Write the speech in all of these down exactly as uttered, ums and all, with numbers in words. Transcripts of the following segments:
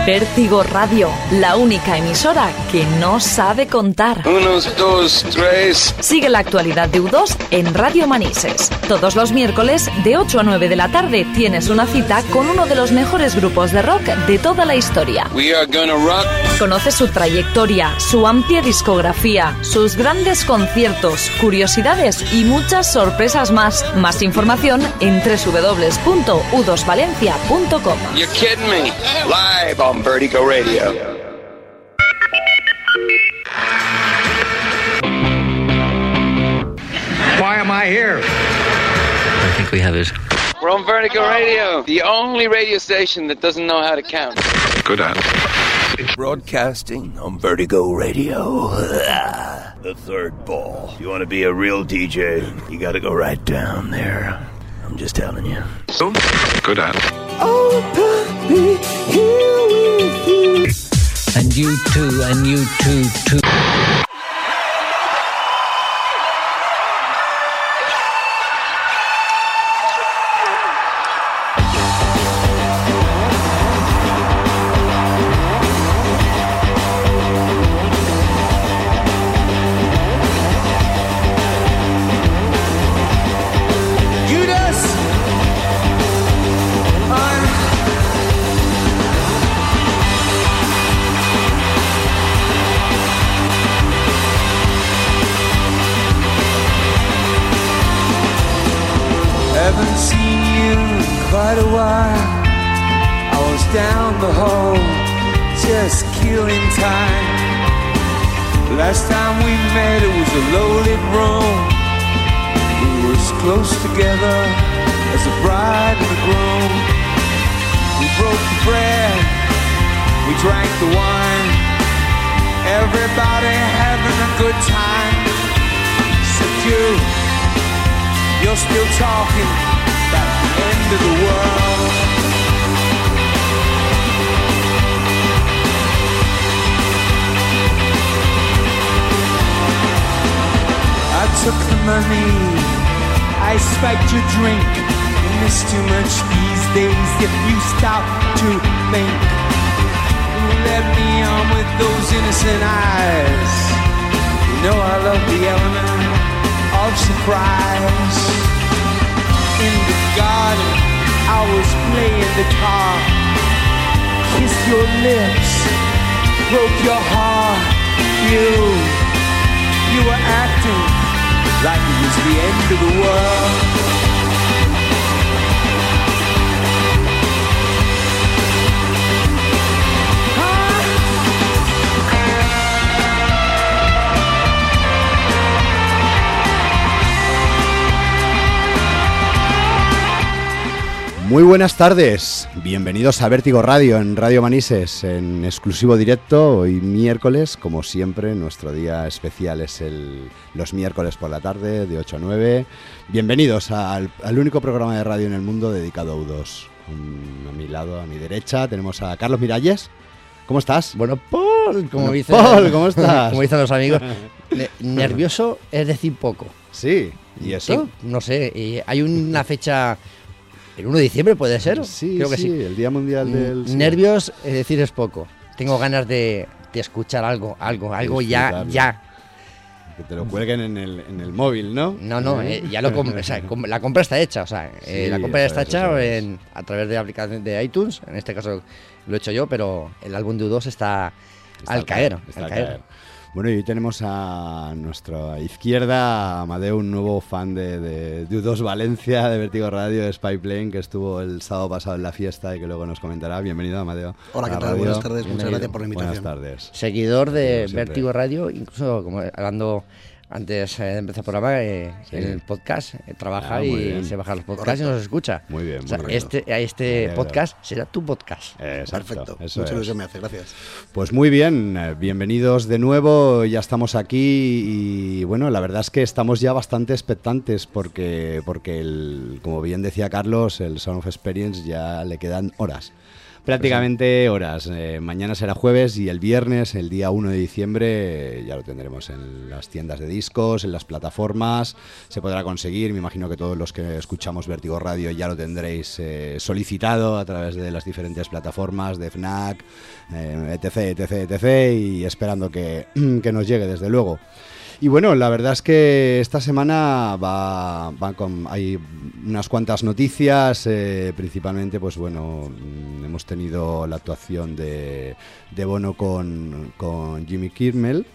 Vértigo Radio, la única emisora que no sabe contar. Unos, dos, tres. Sigue la actualidad de U dos en Radio Manises. Todos los miércoles, de ocho a nueve de la tarde, tienes una cita con uno de los mejores grupos de rock de toda la historia. We are gonna rock. Conoce su trayectoria, su amplia discografía, sus grandes conciertos, curiosidades y muchas sorpresas más. Más información en doble u doble u doble u punto u dos valencia punto com. You're kidding me. Live on Vertigo Radio. Why am I here? I think we have it. We're on Vertigo Radio, the only radio station that doesn't know how to count. Good at it. Broadcasting on Vertigo Radio. The third ball. If you want to be a real D J, you got to go right down there. I'm just telling you. So good at it. Oh, puppy, here with you. And you too, and you too, too. Haven't seen you in quite a while. I was down the hall, just killing time. Last time we met it was a low-lit room. We were as close together as the bride and the groom. We broke the bread, we drank the wine. Everybody having a good time, except you. You're still talking about the end of the world. I took the money, I spiked your drink. You miss too much these days if you stop to think. You let me on with those innocent eyes. You know I love the element of surprise. In the garden, I was playing the guitar. Kissed your lips, broke your heart. You, you were acting like it was the end of the world. Muy buenas tardes, bienvenidos a Vértigo Radio en Radio Manises, en exclusivo directo, hoy miércoles, como siempre, nuestro día especial es el, los miércoles por la tarde, de ocho a nueve. Bienvenidos al, al único programa de radio en el mundo dedicado a U dos. A mi lado, a mi derecha, tenemos a Carlos Miralles. ¿Cómo estás? Bueno, Paul, como bueno, dice, Paul, ¿cómo estás? Como dicen los amigos, nervioso es decir poco. Sí, ¿y eso? Sí, no sé, eh, hay una fecha... ¿El uno de diciembre puede ser? Sí, creo que sí, sí, el Día Mundial del... Sí. Nervios, es decir, es poco. Tengo ganas de, de escuchar algo, algo, algo ya, ya. Que te lo cuelguen en el, en el móvil, ¿no? No, no, eh, ya lo comp- o sea, com- la compra está hecha, o sea, eh, Sí, la compra ya está eso hecha es. en, a través de la aplicación de iTunes, en este caso lo he hecho yo, pero el álbum de U dos está, Está al caer, está al al caer. caer. Bueno, y hoy tenemos a nuestra izquierda a Amadeu, un nuevo fan de, de, de U dos Valencia, de Vértigo Radio, de Spy Plane, que estuvo el sábado pasado en la fiesta y que luego nos comentará. Bienvenido, Amadeu. Hola, ¿qué tal? Buenas tardes, muchas gracias por la invitación. Buenas tardes. Seguidor de Siempre. Vértigo Radio, incluso como hablando antes eh, de empezar el programa, eh, Sí. en el podcast, eh, trabaja Ah, muy y bien. se baja los podcasts y nos escucha. Muy bien, O sea, muy bien. este, Me este alegro. podcast será tu podcast. Eh, exacto, Perfecto, eso mucha es. ilusión me hace, gracias. Pues muy bien, eh, bienvenidos de nuevo, ya estamos aquí y bueno, la verdad es que estamos ya bastante expectantes porque, porque el, como bien decía Carlos, el Sound of Experience ya le quedan horas prácticamente horas. Eh, mañana será jueves y el viernes, el día uno de diciembre, eh, ya lo tendremos en las tiendas de discos, en las plataformas, se podrá conseguir. Me imagino que todos los que escuchamos Vértigo Radio ya lo tendréis eh, solicitado a través de las diferentes plataformas de FNAC, eh, etc, etc, etc, y esperando que, que nos llegue desde luego. Y bueno, la verdad es que esta semana va, va con, hay unas cuantas noticias, eh, principalmente pues bueno, hemos tenido la actuación de, de Bono con, con Jimmy Kimmel,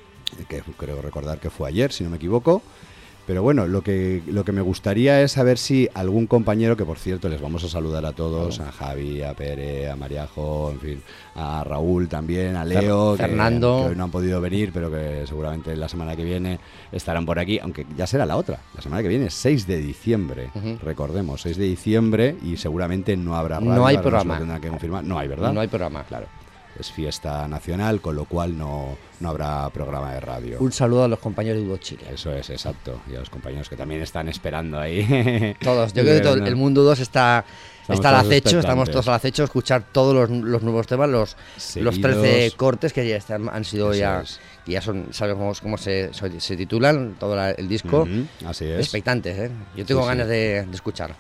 que creo recordar que fue ayer, si no me equivoco. Pero bueno, lo que lo que me gustaría es saber si algún compañero, que por cierto les vamos a saludar a todos, a Javi, a Pere, a Mariajo, en fin, a Raúl también, a Leo, Fernando, que, que hoy no han podido venir, pero que seguramente la semana que viene estarán por aquí, aunque ya será la otra. La semana que viene es seis de diciembre, uh-huh. recordemos, seis de diciembre, y seguramente no habrá radio. No hay programa. Tendrán que confirmar. No hay, ¿verdad? No hay programa. Claro. Es fiesta nacional, con lo cual no, no habrá programa de radio. Un saludo a los compañeros de Hugo Chile. Eso es, exacto. Y a los compañeros que también están esperando ahí. Todos. Yo creo que todo, el Mundo dos está, está al acecho, estamos todos al acecho, escuchar todos los, los nuevos temas, los, los trece cortes que ya están, han sido Eso ya... Es. Y ya son, sabemos cómo se, se titulan, todo la, el disco. Uh-huh, así es. Expectantes, ¿eh? Yo tengo sí, ganas sí. De, de escuchar.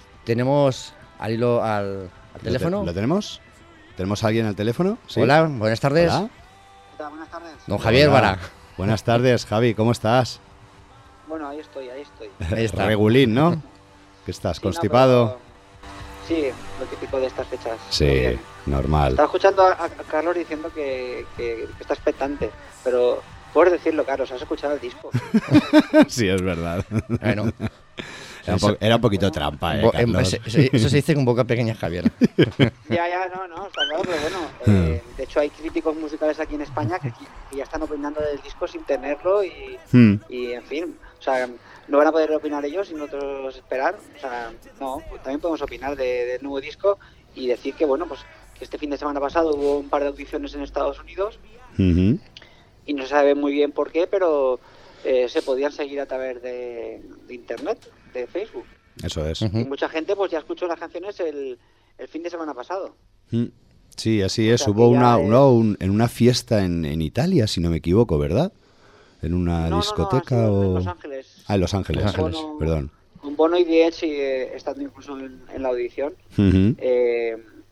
Tenemos al hilo al, al teléfono. ¿Lo, te, ¿Lo tenemos? ¿Tenemos a alguien al teléfono? ¿Sí? Hola, buenas tardes. Hola. Hola, buenas tardes. Don Javier Vara. Buenas tardes, Javi, ¿cómo estás? Bueno, ahí estoy, ahí estoy. Ahí está. Regulín, ¿no? ¿Qué estás, sí, constipado? No, pero... Sí, lo típico de estas fechas. Sí, normal. Estaba escuchando a, a Carlos diciendo que, que, que está expectante, pero puedes decirlo, Carlos, has escuchado el disco. Sí, es verdad. Bueno. Era un, po- era un poquito trampa, ¿eh, Carlos? Eso, eso se dice con boca pequeña, Javier. Ya, ya, no, no, está claro, pero bueno. Eh, de hecho, hay críticos musicales aquí en España que, que ya están opinando del disco sin tenerlo y, hmm. y, en fin, o sea, no van a poder opinar ellos y nosotros esperar. O sea, no, pues también podemos opinar de, del nuevo disco y decir que, bueno, pues que este fin de semana pasado hubo un par de audiciones en Estados Unidos uh-huh. y no se sabe muy bien por qué, pero eh, se podían seguir a través de, de internet, de Facebook. Eso es. Y mucha gente pues ya escuchó las canciones el, el fin de semana pasado. Sí, así es. O sea, Hubo una, es... una un, en una fiesta en, en Italia, si no me equivoco, ¿verdad? En una no, discoteca no, no, o... en Los Ángeles. Ah, en Los Ángeles, Los Ángeles. Bono, perdón. Un Bono y The Edge eh, estando incluso en, en la audición. Uh-huh. Eh,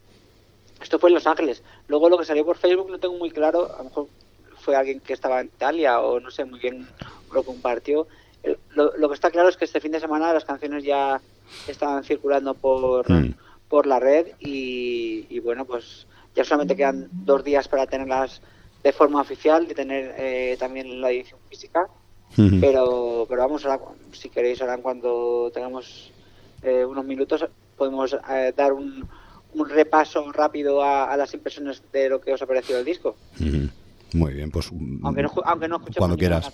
esto fue en Los Ángeles. Luego lo que salió por Facebook no tengo muy claro, a lo mejor fue alguien que estaba en Italia o no sé muy bien lo compartió. Lo, lo que está claro es que este fin de semana las canciones ya estaban circulando por, mm. por la red y, y bueno, pues ya solamente quedan dos días para tenerlas de forma oficial, de tener eh, también la edición física, mm-hmm. pero pero vamos, ahora, si queréis, ahora cuando tengamos eh, unos minutos podemos eh, dar un, un repaso rápido a, a las impresiones de lo que os ha parecido el disco. Mm-hmm. Muy bien, pues aunque no, aunque no cuando quieras,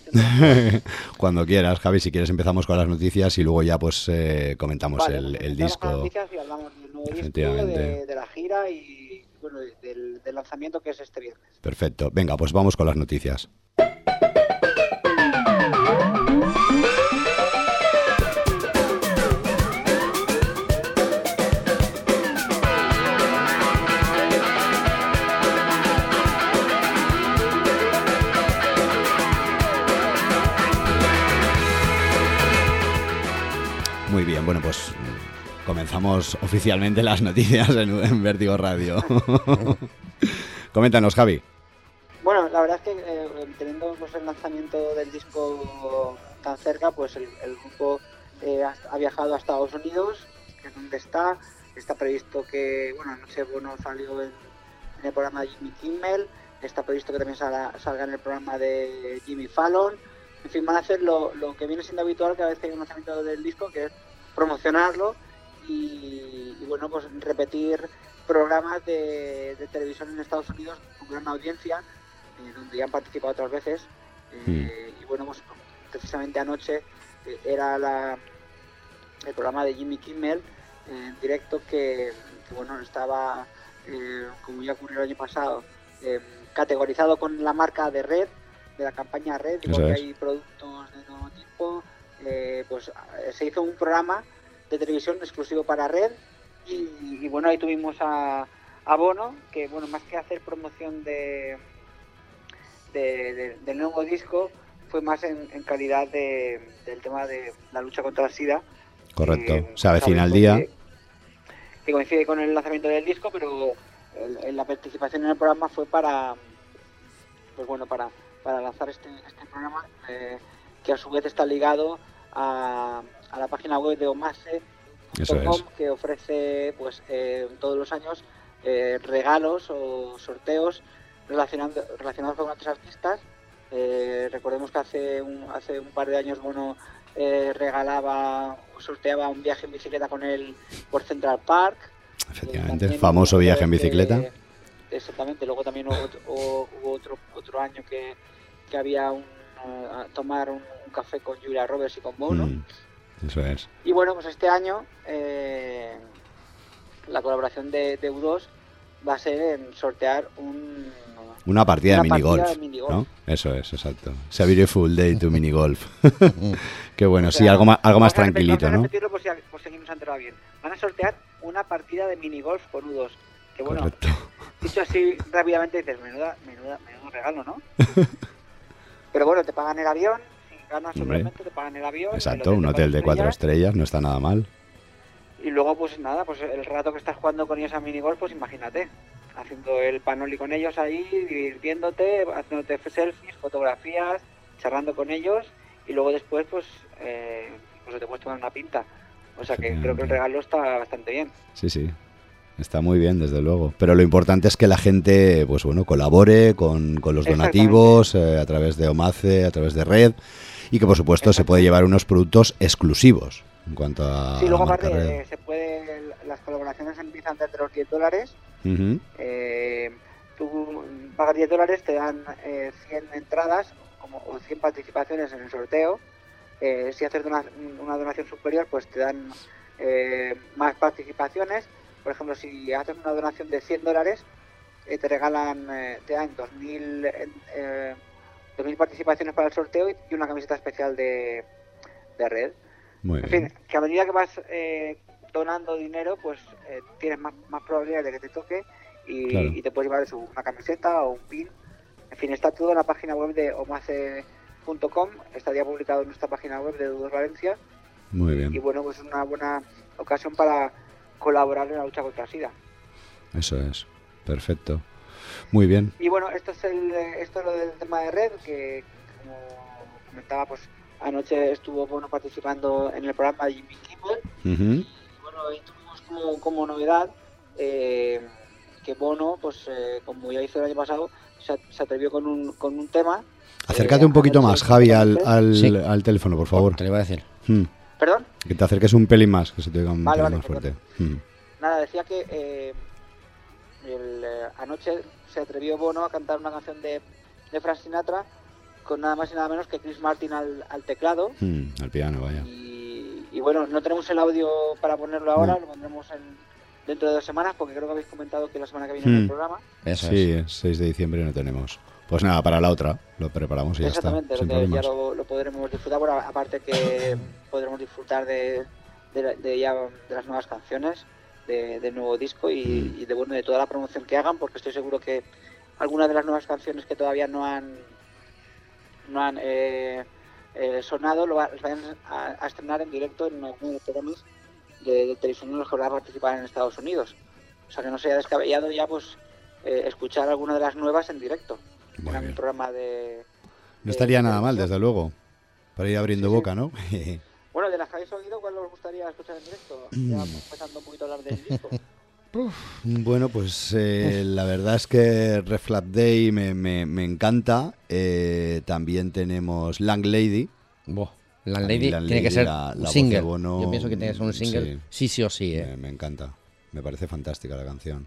cuando quieras, Javi, si quieres empezamos con las noticias y luego ya pues eh, comentamos vale, el, pues el disco. Las noticias y hablamos del nuevo disco, de, de la gira y bueno, del, del lanzamiento que es este viernes. Perfecto, venga, pues vamos con las noticias. Muy bien, bueno, pues comenzamos oficialmente las noticias en, en Vértigo Radio. Coméntanos, Javi. Bueno, la verdad es que eh, teniendo pues, el lanzamiento del disco tan cerca, pues el, el grupo eh, ha, ha viajado a Estados Unidos, que es donde está. Está previsto que, bueno, no sé, bueno, salió en, en el programa de Jimmy Kimmel, está previsto que también salga, salga en el programa de Jimmy Fallon. En fin, van a hacer lo, lo que viene siendo habitual cada vez que hay un lanzamiento del disco, que es promocionarlo y, y bueno, pues repetir programas de, de televisión en Estados Unidos con gran audiencia, eh, donde ya han participado otras veces. Eh, mm. Y bueno, pues precisamente anoche eh, era la, el programa de Jimmy Kimmel eh, en directo que, que bueno, estaba, eh, como ya ocurrió el año pasado, eh, categorizado con la marca de Red, de la campaña Red, porque hay productos de todo tipo, eh, pues se hizo un programa de televisión exclusivo para Red y, y bueno, ahí tuvimos a, a Bono, que bueno, más que hacer promoción de, de, de del nuevo disco, fue más en, en calidad de, del tema de la lucha contra el SIDA. Correcto, Eh, se avecina el sabéis, día. Que, que coincide con el lanzamiento del disco, pero el, el, la participación en el programa fue para, pues bueno, para, para lanzar este, este programa, eh, que a su vez está ligado a, a la página web de Omace punto com, que ofrece pues eh, todos los años eh, regalos o sorteos relacionando, relacionados con otros artistas. Eh, recordemos que hace un, hace un par de años, bueno, eh, regalaba o sorteaba un viaje en bicicleta con él por Central Park. Efectivamente, el famoso viaje en bicicleta. Que, exactamente, luego también hubo, hubo, hubo otro otro año que, que había un, uh, tomar un, un café con Julia Roberts y con Bono. Mm, eso es. Y bueno, pues este año eh, la colaboración de, de U dos va a ser en sortear un... Una partida, una de, minigolf, partida de minigolf, ¿no? Eso es, exacto. It's a beautiful day to minigolf. Qué bueno, o sea, sí, algo más, algo más tranquilito, ¿no? Repetirlo por si, por si no se ha enterado bien. Van a sortear una partida de minigolf con U dos. Que bueno, correcto. Dicho así rápidamente dices, menuda, menuda, menudo regalo, ¿no? Pero bueno, te pagan el avión, si ganas seguramente te pagan el avión. Exacto, un hotel de cuatro estrellas, no está nada mal. Y luego pues nada, pues el rato que estás jugando con ellos a minigolf, pues imagínate, haciendo el panoli con ellos ahí, divirtiéndote, haciéndote selfies, fotografías, charlando con ellos y luego después pues, eh, pues te puedes tomar una pinta. O sea que creo que el regalo está bastante bien. Sí, sí, está muy bien desde luego. Pero lo importante es que la gente pues bueno colabore con, con los donativos eh, a través de Omace, a través de Red y que por supuesto se puede llevar unos productos exclusivos. En cuanto a sí, luego aparte eh, se puede, las colaboraciones empiezan desde los diez dólares. Uh-huh. eh, tú pagas diez dólares, te dan eh, cien entradas como, o cien participaciones en el sorteo. Eh, si haces una, una donación superior, pues te dan eh, más participaciones. Por ejemplo, si haces una donación de cien dólares, eh, te regalan, eh, te dan dos mil eh, dos mil participaciones para el sorteo y, y una camiseta especial de, de Red. Muy en bien. fin, que a medida que vas eh, donando dinero, pues eh, tienes más, más probabilidades de que te toque y, claro. y te puedes llevar eso, una camiseta o un pin. En fin, está todo en la página web de omace punto com, está ya publicado en nuestra página web de U dos Valencia. Muy bien. Y bueno, pues es una buena ocasión para colaborar en la lucha contra el SIDA. Eso es, perfecto. Muy bien. Y bueno, esto es, el, esto es lo del tema de Red, que como comentaba, pues anoche estuvo Bono participando en el programa de Jimmy Kimmel. Uh-huh. Y bueno, ahí tuvimos como, como novedad eh, que Bono, pues eh, como ya hizo el año pasado, se, se atrevió con un, con un tema. Acércate eh, un poquito más, Javi, al, al, sí. al teléfono, por favor. Te lo iba a decir. Hmm. ¿Perdón? Que te acerques un pelín más, que se te oiga un vale, pelín vale, más fuerte. Hmm. Nada, decía que eh, el, eh, anoche se atrevió Bono a cantar una canción de, de Frank Sinatra con nada más y nada menos que Chris Martin al, al teclado. Hmm, al piano, vaya. Y, y bueno, no tenemos el audio para ponerlo ahora, no. Lo pondremos en, dentro de dos semanas, porque creo que habéis comentado que la semana que viene hmm. en el programa. Eso sí, es. seis de diciembre no tenemos. Pues nada, para la otra lo preparamos y ya está. Exactamente, ya lo, lo podremos disfrutar, bueno, aparte que podremos disfrutar de, de, de ya de las nuevas canciones, de, del nuevo disco y, hmm. y de bueno de toda la promoción que hagan, porque estoy seguro que algunas de las nuevas canciones que todavía no han no han eh, eh, sonado, lo va, los vayan a, a estrenar en directo en algunos de los programas de, de televisión en los que van a participar en Estados Unidos. O sea que no se haya descabellado ya pues eh, escuchar alguna de las nuevas en directo. Muy en un programa de... No estaría de, nada de mal, desde luego, para ir abriendo sí, boca, ¿no? Bueno, de las que habéis oído, ¿cuál os gustaría escuchar en directo? Ya empezando un poquito a hablar del disco. Bueno, pues eh, la verdad es que Red Flag Day me, me, me encanta. Eh, también tenemos Lang Lady. Boh, Lang Lady Lang tiene Lady, que ser la, un la single. Bono, yo pienso que tiene que ser un single. Sí, sí, sí o sí. Eh. Me, me encanta. Me parece fantástica la canción.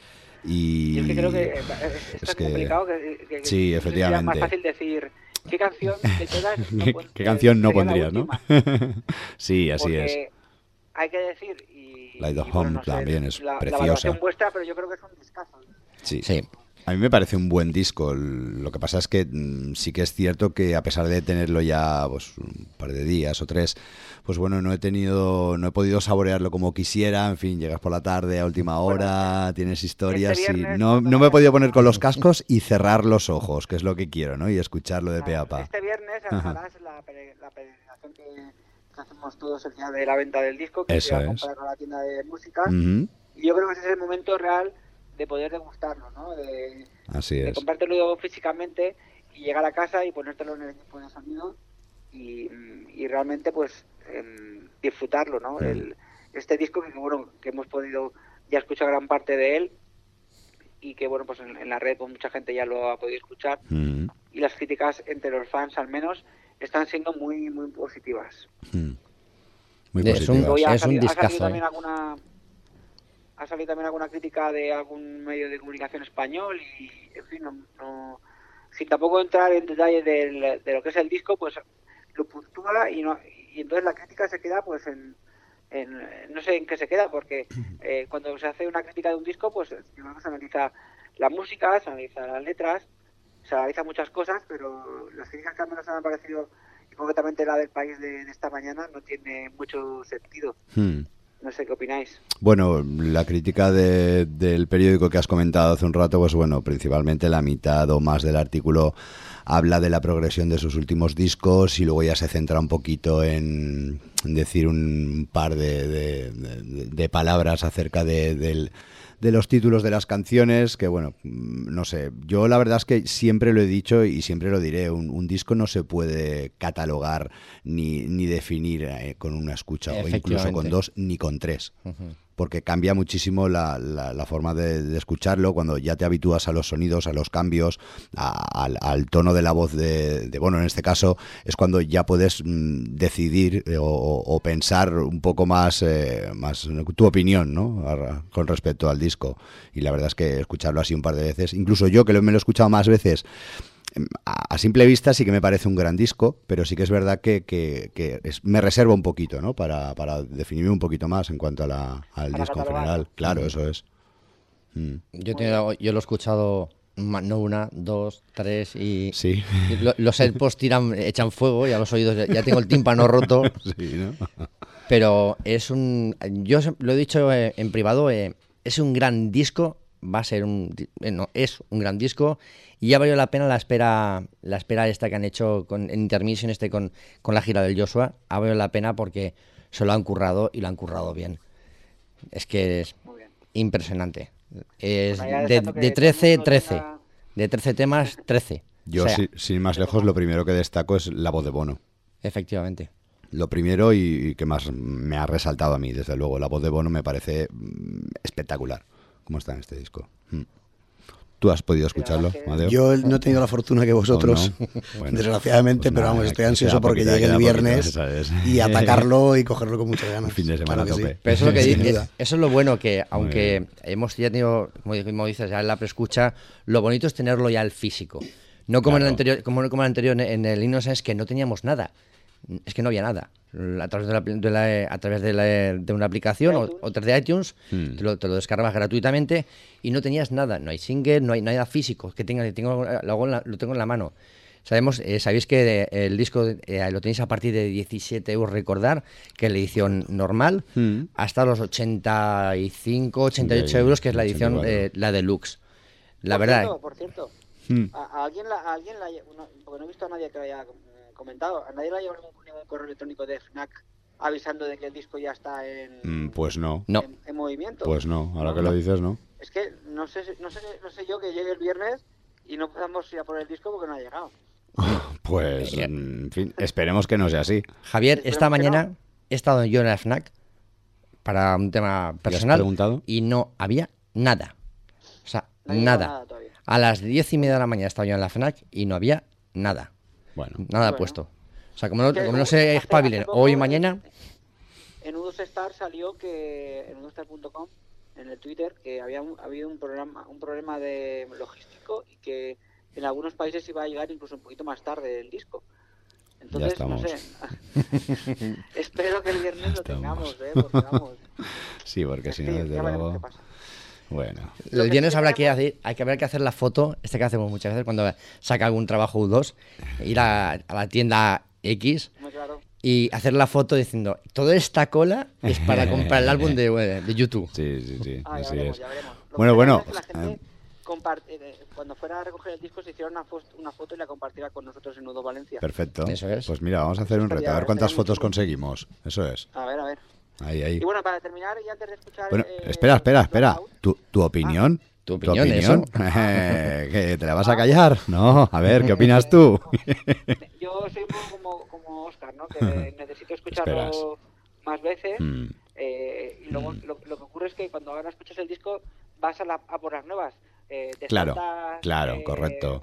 Y, y es que creo que es, es, es tan complicado que, que, que sí, efectivamente. Es más fácil decir qué canción de todas no ¿Qué, ¿Qué canción no pondrías, no? Sí, así porque es. Hay que decir y Light of y, Home bueno, no sé, también es la, preciosa. La valoración vuestra, pero yo creo que es un discazo. Sí. Sí. A mí me parece un buen disco. Lo que pasa es que mmm, sí que es cierto que a pesar de tenerlo ya pues, un par de días o tres, pues bueno, no he tenido, no he podido saborearlo como quisiera. En fin, llegas por la tarde a última hora, bueno, tienes historias este viernes, y no, no me he podido poner con los cascos y cerrar los ojos, que es lo que quiero, ¿no? Y escucharlo de pe a pa. Este viernes harás la, la peregrinación que hacemos todos el día de la venta del disco, que Eso se va a es. comprar a la tienda de música. Uh-huh. Y yo creo que ese es el momento real de poder degustarlo, ¿no? De, Así de es. comprártelo físicamente y llegar a casa y ponértelo en el equipo de sonido y, y realmente pues eh, disfrutarlo, ¿no? Mm. El, este disco que bueno que hemos podido ya escuchar gran parte de él y que bueno pues en, en la red pues, mucha gente ya lo ha podido escuchar mm. y las críticas entre los fans al menos están siendo muy muy positivas. Mm. Muy positivas. Es un, ha es salido, un discazo. Ha salido también alguna ha salido también alguna crítica de algún medio de comunicación español y, en fin, no, no sin tampoco entrar en detalle del, de lo que es el disco, pues lo puntúa y, no, y entonces la crítica se queda, pues, en, en no sé en qué se queda, porque eh, cuando se hace una crítica de un disco, pues, digamos, se analiza la música, se analiza las letras, se analiza muchas cosas, pero las críticas que al menos han aparecido, y concretamente la del País de, de esta mañana, no tiene mucho sentido. Hmm. No sé qué opináis. Bueno, la crítica de, del periódico que has comentado hace un rato, pues bueno, principalmente la mitad o más del artículo habla de la progresión de sus últimos discos y luego ya se centra un poquito en decir un par de, de, de, de palabras acerca de, del, de los títulos de las canciones, que bueno, no sé, yo la verdad es que siempre lo he dicho y siempre lo diré, un, un disco no se puede catalogar ni, ni definir eh, con una escucha o incluso con dos ni con tres. Uh-huh. Porque cambia muchísimo la, la, la forma de, de escucharlo cuando ya te habitúas a los sonidos, a los cambios, a, al, al tono de la voz de, de, bueno, en este caso es cuando ya puedes mm, decidir eh, o, o pensar un poco más, eh, más tu opinión, ¿no? A, con respecto al disco. Y la verdad es que escucharlo así un par de veces, incluso yo que lo, me lo he escuchado más veces, a simple vista sí que me parece un gran disco, pero sí que es verdad que, que, que es, me reservo un poquito, ¿no? Para, para definirme un poquito más en cuanto a la, al para disco en general. Claro, mm. eso es. Mm. Yo, tengo, yo lo he escuchado no una, dos, tres y, sí. y lo, los AirPods tiran, echan fuego y a los oídos ya tengo el tímpano roto. Sí, ¿no? Pero es un... Yo lo he dicho eh, en privado, eh, es un gran disco, va a ser un... Eh, no, es un gran disco. Y ya valió la pena la espera la espera esta que han hecho con, en Intermission este con, con la gira del Joshua. Ha valido la pena porque se lo han currado y lo han currado bien. Es que es impresionante. Es de, de trece, trece. De trece temas, trece. Yo, o sea, si, sin más lejos, lo primero que destaco es la voz de Bono. Efectivamente. Lo primero y, y que más me ha resaltado a mí, desde luego. La voz de Bono me parece mm, espectacular, como está en este disco. Mm. ¿Tú has podido escucharlo, Madeo? Yo no he tenido la fortuna que vosotros, oh, no. bueno, desgraciadamente, pues pero nada, vamos, estoy ansioso porque llegue el viernes y atacarlo y cogerlo con muchas ganas. Fin de semana claro tope. Sí. Pero eso es, lo que dice, eso es lo bueno, que aunque hemos ya tenido, como dices, ya en la preescucha, lo bonito es tenerlo ya el físico. No como, claro. en, el anterior, como, como en el anterior, en el Innocence, que no teníamos nada. Es que no había nada. A través de, la, de, la, a través de, la, de una aplicación o, o de iTunes, hmm. te, lo, te lo descargabas gratuitamente y no tenías nada. No hay single, no hay nada físico. Que tenga, tengo, lo, la, lo tengo en la mano. Sabemos, eh, sabéis que el disco eh, lo tenéis a partir de diecisiete euros, recordar, que es la edición normal, hmm. hasta los ochenta y cinco, ochenta y ocho sí, euros, que es la edición, eh, la deluxe. La por verdad. Cierto, por cierto, hmm. a, a alguien, la, a alguien la, no, porque no he visto a nadie que haya comentado, ¿a nadie le ha llegado ningún, ningún correo electrónico de FNAC avisando de que el disco ya está en, mm, pues no. No. en, en movimiento? Pues no, ahora no, que lo dices, no. Es que no sé, no sé, no sé yo que llegue el viernes y no podamos ir a por el disco porque no ha llegado. Pues, en fin, esperemos que no sea así. Javier, esperemos esta mañana no. he estado yo en la FNAC para un tema personal y no había nada. O sea, no nada. nada a las diez y media de la mañana estaba yo en la FNAC y no había nada. Bueno. Nada bueno. puesto. O sea, como no, como no se espabilen hoy y mañana... En U dos Star salió que, en u dos star punto com, en el Twitter, que había un, habido un, programa, un problema de logístico y que en algunos países iba a llegar incluso un poquito más tarde el disco. Entonces, no sé. Espero que el viernes lo tengamos, ¿eh? Porque vamos. Sí, porque si no, desde luego... Bueno. El viernes habrá que hacer, hay que haber que hacer la foto, este que hacemos muchas veces cuando saca algún trabajo U dos, ir a, a la tienda X claro. y hacer la foto diciendo, toda esta cola es para comprar el álbum de, de YouTube. Sí, sí, sí, ah, así veremos, es. Bueno, bueno, bueno. Cuando fuera a recoger el disco se hiciera una, fo una foto y la compartiera con nosotros en U dos Valencia. Perfecto. Eso es. Pues mira, vamos a hacer un reto, a ver cuántas fotos conseguimos. Eso es. A ver, a ver. Ahí, ahí. Y bueno, para terminar, y antes de escuchar... Bueno, eh, espera, espera, espera. ¿Tu, tu opinión? Ah, ¿Tu opinión? ¿Tu opinión? Eh, ¿Que te la vas a callar? No, a ver, ¿qué opinas tú? Yo soy un poco como, como Oscar, ¿no? Que necesito escucharlo Esperas. más veces. Mm. Eh, y luego Mm. lo, lo que ocurre es que cuando ahora escuchas el disco vas a, la, a por las nuevas. Eh, te Claro, saltas, claro, eh, correcto.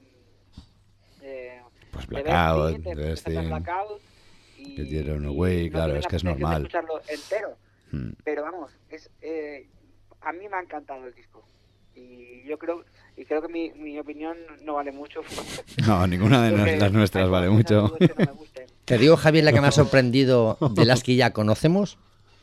Eh, Pues de Blackout, Besting, te- te Besting, saltas Blackout y, Get Your Own y Way, no claro, tienes es la que es potencia de normal. escucharlo entero. Mm. Pero vamos, es, eh, a mí me ha encantado el disco. Y yo creo y creo que mi, mi opinión no vale mucho. No, ninguna de Porque nos- las nuestras hay vale cosas mucho. que no me gusten. Te digo, Javier, la que me ha sorprendido de las que ya conocemos,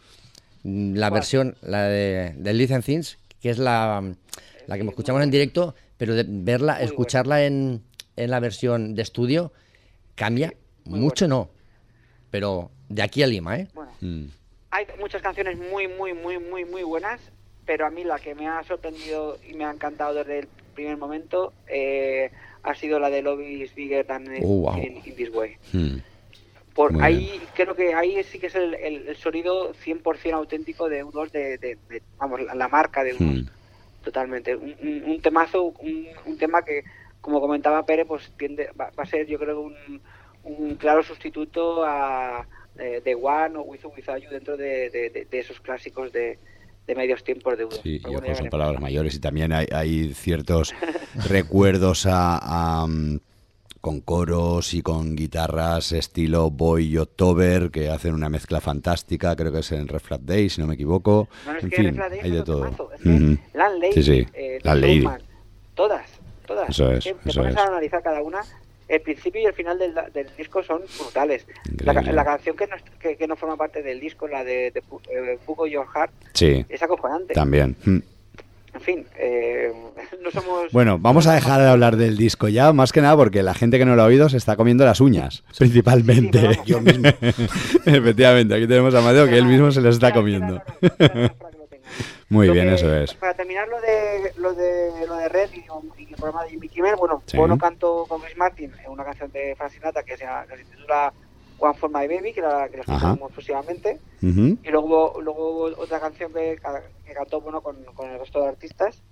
la ¿Cuál? versión, la de, de Listen Things, que es la, la que escuchamos en directo, pero de verla, Muy escucharla en, en la versión de estudio, cambia muy mucho, no, pero de aquí a Lima, ¿eh? Bueno, Mm. hay muchas canciones muy, muy, muy, muy, muy buenas, pero a mí la que me ha sorprendido y me ha encantado desde el primer momento eh, ha sido la de Love is Bigger Than Oh, wow. in, in This Way. Mm. Por Muy ahí bien. creo que ahí sí que es el, el, el sonido cien por ciento auténtico de U dos, de, de, de- vamos, la, la marca de U dos, Mm. totalmente. Un, un, un temazo, un, un tema que, como comentaba Pere, pues tiende, va, va a ser yo creo un, un claro sustituto a eh, The One o With or Without You dentro de, de, de, de esos clásicos de, de medios tiempos de U dos. Sí, Pero y bueno, ojo, ya son veremos. palabras mayores y también hay, hay ciertos recuerdos a, a, mm, con coros y con guitarras estilo Boy y October que hacen una mezcla fantástica, creo que es en Red Flag Day, si no me equivoco. No, no, es En que fin, Red Flag Day hay es de otro todo. temazo, es que Ujú. Landlady, Sí, sí, eh, Landlady. Snowman, todas, todas. Eso es, que te eso pones es. a analizar cada una. El principio y el final del, del disco son brutales. La, Increíble. la canción que no, que, que no forma parte del disco, la de, de eh, Book of Your Heart, Sí, es acojonante. también. Mm. En fin, eh, no somos... Bueno, vamos a dejar de hablar del disco ya, más que nada porque la gente que no lo ha oído se está comiendo las uñas, principalmente. Sí, sí, pero Yo mismo. Efectivamente, aquí tenemos a Mateo que él mismo se las está Espera, comiendo. espera, no, no, espera, para que lo tengan. Muy Lo bien, que- eso es. Para terminar lo de lo de, lo de Red y, y el programa de Jimmy Kimmel, bueno, Sí. Bono cantó con Chris Martin en una canción de Frank Sinatra que se, que se titula One for My Baby, que la que la Ajá. escuchamos exclusivamente. Ujú. Y luego hubo, luego hubo otra canción que, que cantó Bono con, con el resto de artistas.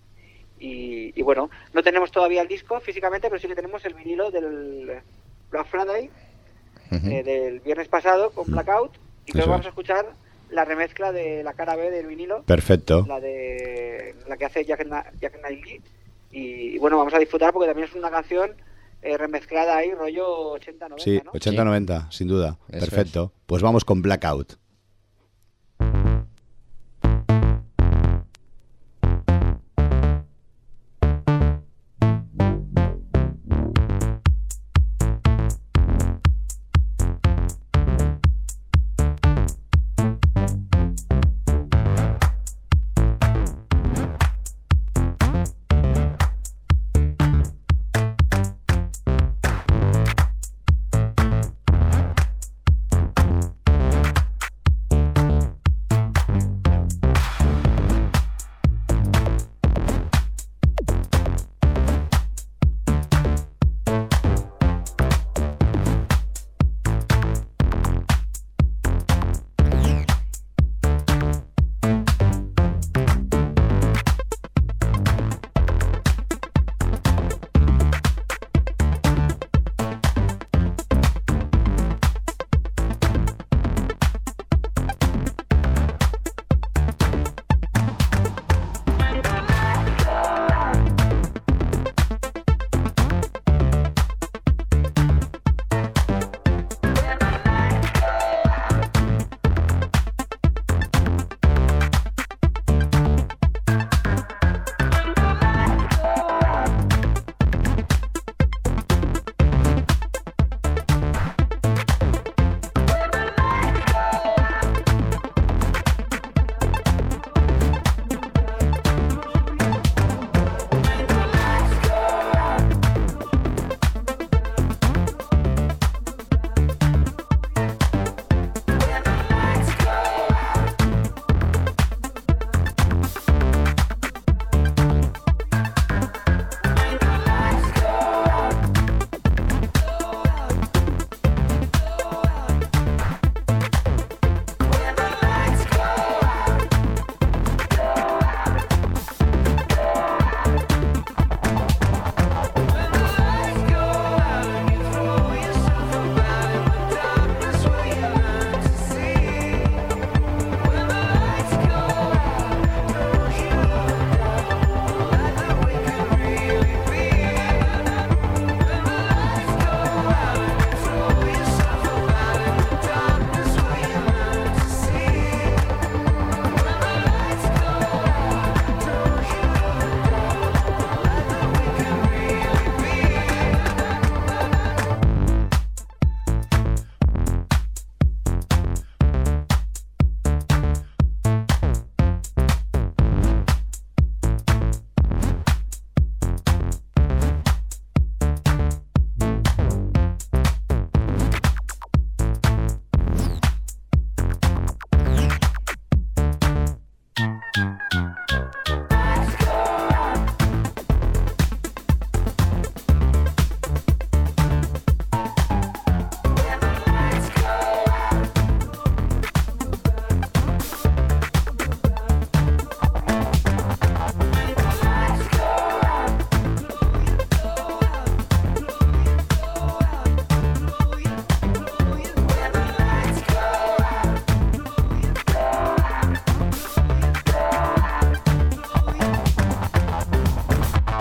Y, y bueno, no tenemos todavía el disco físicamente, pero sí que tenemos el vinilo del Black Friday, Ujú. eh, del viernes pasado con Blackout. Y creo Eso que vamos es. a escuchar la remezcla de la cara B del vinilo, Perfecto. la de la que hace Jack, Na- Jack Knightley. Y, y bueno, vamos a disfrutar porque también es una canción eh, remezclada ahí, rollo ochenta noventa, Sí, ¿no? ochenta noventa, sin duda. Eso Perfecto. Pues vamos con Blackout.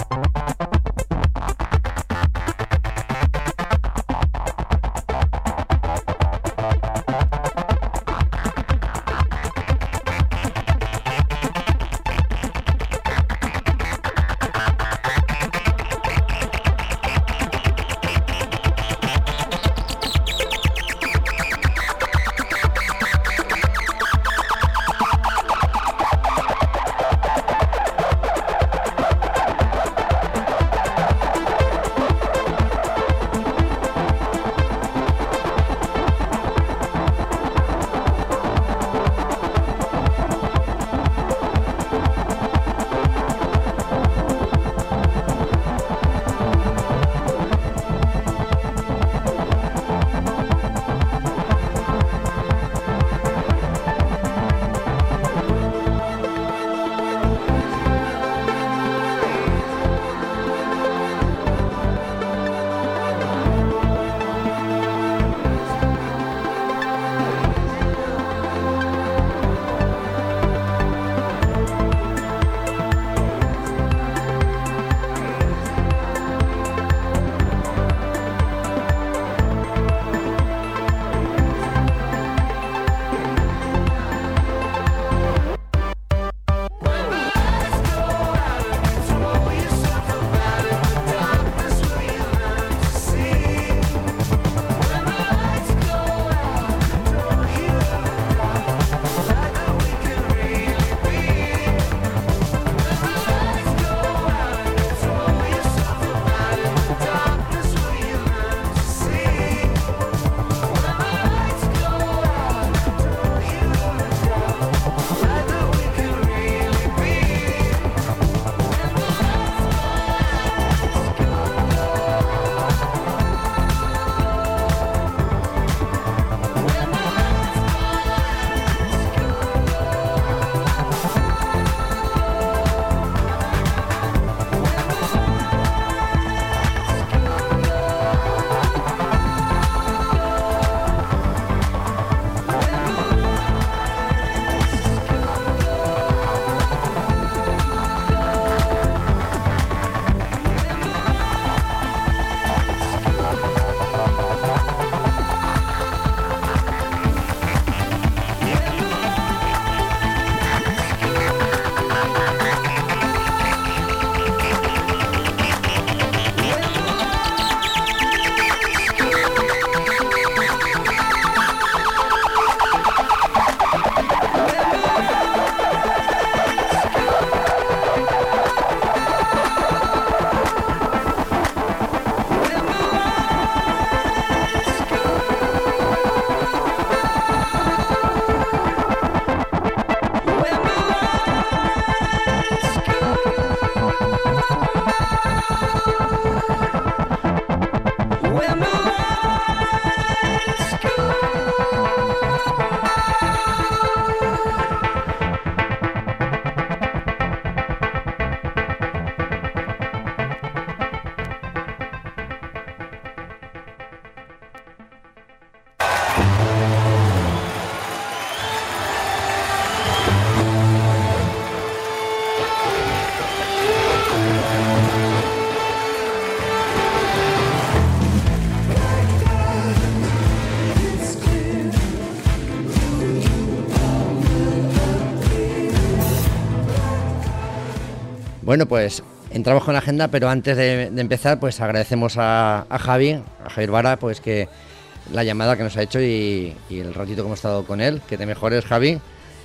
Bueno, pues entramos con la agenda, pero antes de, de empezar, pues agradecemos a, a Javi, a Javier Vara, pues que la llamada que nos ha hecho y, y el ratito que hemos estado con él. Que te mejores, Javi.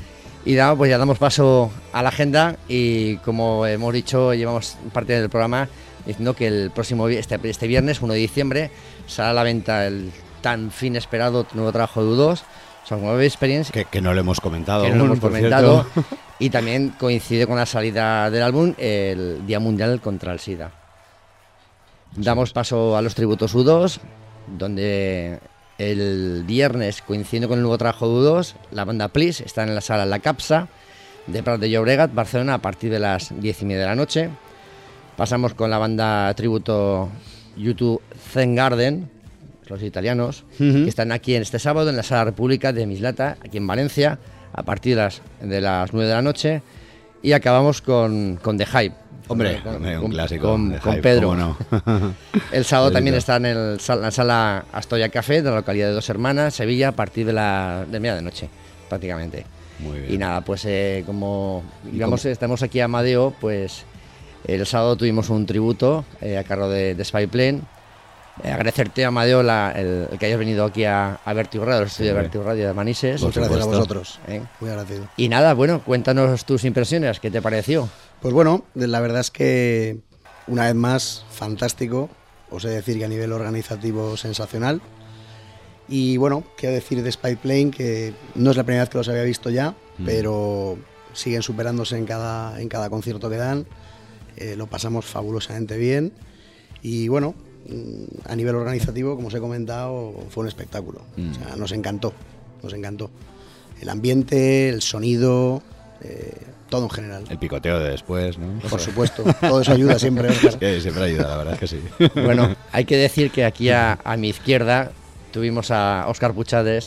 Y nada, pues ya damos paso a la agenda y como hemos dicho, llevamos parte del programa diciendo que el próximo este, este viernes, uno de diciembre, sale a la venta el tan fin esperado nuevo trabajo de U dos, Soundwave Experience. Que, que no lo hemos comentado. Que no lo hemos comentado. Y también coincide con la salida del álbum el Día Mundial contra el SIDA. Damos paso a los tributos U dos, donde el viernes, coincidiendo con el nuevo trabajo de U dos, la banda Please está en la sala La Capsa de Prat de Llobregat, Barcelona, a partir de las diez y media de la noche. Pasamos con la banda tributo YouTube Zen Garden, los italianos, uh-huh. que están aquí en este sábado en la Sala República de Mislata, aquí en Valencia, a partir de las, de las nueve de la noche. Y acabamos con, con The Hype, Hombre, con, hombre, un con, clásico. Con, con Pedro. No? El sábado también está en, el, en la sala Astoya Café de la localidad de Dos Hermanas, Sevilla, a partir de la de media de noche, prácticamente. Muy bien. Y nada, pues eh, como digamos cómo? estamos aquí a Amadeo, pues el sábado tuvimos un tributo eh, a cargo de, de Spyplane. Eh, agradecerte, Amadeo, la, el, el que hayas venido aquí a, a Vertigo Radio, al estudio sí, de Vertigo Radio de Manises. Muchas gracias a vosotros. ¿Eh? Muy agradecido. Y nada, bueno, cuéntanos tus impresiones, ¿qué te pareció? Pues bueno, la verdad es que una vez más, fantástico. Os he de decir que a nivel organizativo sensacional. Y bueno, quiero decir de Spyplane que no es la primera vez que los había visto ya, mm. pero siguen superándose en cada, en cada concierto que dan. Eh, lo pasamos fabulosamente bien. Y bueno, a nivel organizativo, como os he comentado, fue un espectáculo. Mm. O sea, nos encantó, nos encantó. El ambiente, el sonido, eh, todo en general. El picoteo de después, ¿no? Por supuesto, todo eso ayuda siempre. Oscar. Sí, siempre ayuda, la verdad es que sí. Bueno, hay que decir que aquí a, a mi izquierda tuvimos a Óscar Puchades,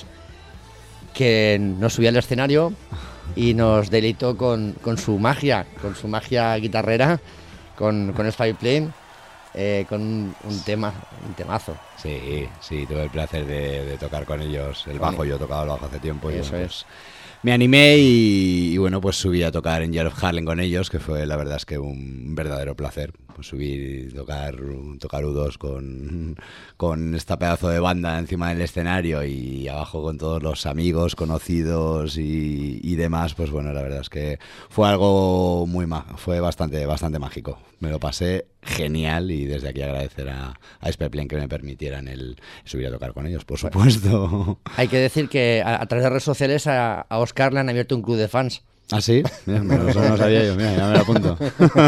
que nos subía al escenario y nos deleitó con, con su magia, con su magia guitarrera, con, con Spyplane. Eh, con un, un tema, un temazo. Sí, sí, tuve el placer de, de tocar con ellos el bajo. Yo he tocado el bajo hace tiempo. Eso y bueno, es. Pues, me animé y, y bueno, pues subí a tocar en Year of Harlem con ellos, que fue la verdad es que un verdadero placer. Pues subir y tocar, tocar U dos con, con esta pedazo de banda encima del escenario y abajo con todos los amigos, conocidos y, y demás, pues bueno, la verdad es que fue algo muy mágico, fue bastante, bastante mágico. Me lo pasé genial y desde aquí agradecer a, a Spyplane que me permitieran el subir a tocar con ellos, por supuesto. Hay que decir que a, a través de redes sociales a, a Óscar le han abierto un club de fans. ¿Ah, sí? Mira, no, no lo sabía yo, mira, ya me lo apunto.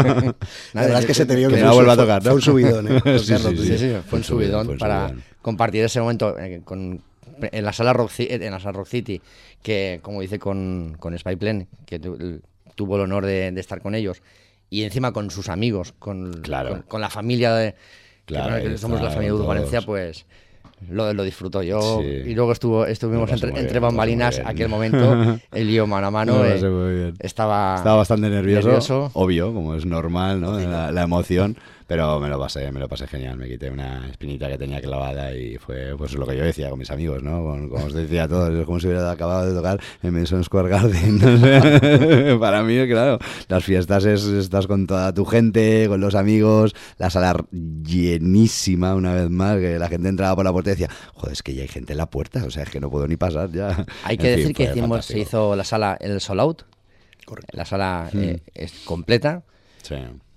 La verdad es que se te vio que, que fue, no vuelva a tocar, ¿no? Fue un subidón, ¿eh? sí, sí, sí, sí, sí, fue un subidón, fue un para subidón. Compartir ese momento eh, con, en la sala Rock, en la sala Rock City, que como dice con, con Spyplane, que tu, tuvo el honor de, de estar con ellos, y encima con sus amigos, con, claro. con, con la familia de... Claro, que, bueno, que somos la familia de Valencia, pues... Lo, lo disfrutó yo, sí. Y luego estuvo estuvimos entre, bien, entre bambalinas aquel momento, el lío mano a mano, eh, estaba, estaba bastante nervioso, nervioso, obvio, como es normal, ¿no? La, la emoción, pero me lo pasé, me lo pasé genial, me quité una espinita que tenía clavada y fue pues lo que yo decía con mis amigos, ¿no? Con, como os decía a todos, es como si hubiera acabado de tocar en Madison Square Garden, no sé. Para mí, claro, las fiestas es, estás con toda tu gente, con los amigos, la sala llenísima una vez más, que la gente entraba por la puerta y decía, joder, es que ya hay gente en la puerta, o sea, es que no puedo ni pasar ya. Hay que en decir fin, que hicimos, se hizo la sala, el Sold Out. Correcto. La sala Mm. eh, es completa. Sí.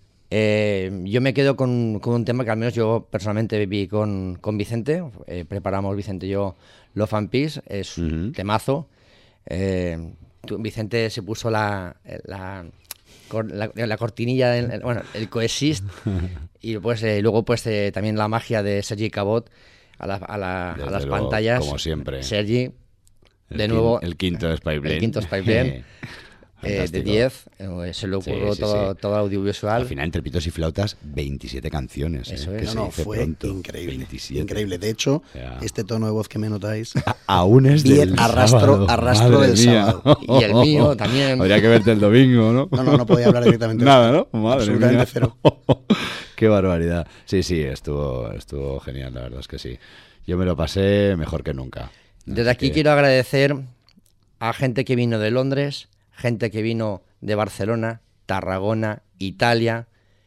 Eh, yo me quedo con, con un tema que al menos yo personalmente viví con, con Vicente. Eh, preparamos Vicente y yo Love and Peace, es un Ujú. temazo. Eh, tu- Vicente se puso la, la, cor- la, la cortinilla, del- el, bueno, el coexist, y pues eh, luego pues eh, también la magia de Sergi Cabot a, la- a, la- a Desde las luego, pantallas. como siempre. Sergi, El de quin- nuevo, el quinto de Spyplane. el quinto Spyplane. Eh, de Fantástico. diez, eh, se le ocurrió Sí, sí, todo, sí. todo audiovisual. Al final, entre pitos y flautas, veintisiete canciones. Eso ¿eh? es. Que No, se no, dice fue pronto. increíble. veintisiete. Increíble. De hecho, Ya. este tono de voz que me notáis, A- Aún es Bien, del arrastro- sábado. arrastro Madre del mía. sábado. Y el mío también. Habría que verte el domingo, ¿no? no, no, no podía hablar directamente. Nada, ¿no? Madre Absolutamente mía. cero. Qué barbaridad. Sí, sí, estuvo, estuvo genial, la verdad es que sí. Yo me lo pasé mejor que nunca. Desde Así aquí que- quiero agradecer a gente que vino de Londres, gente que vino de Barcelona, Tarragona, Italia,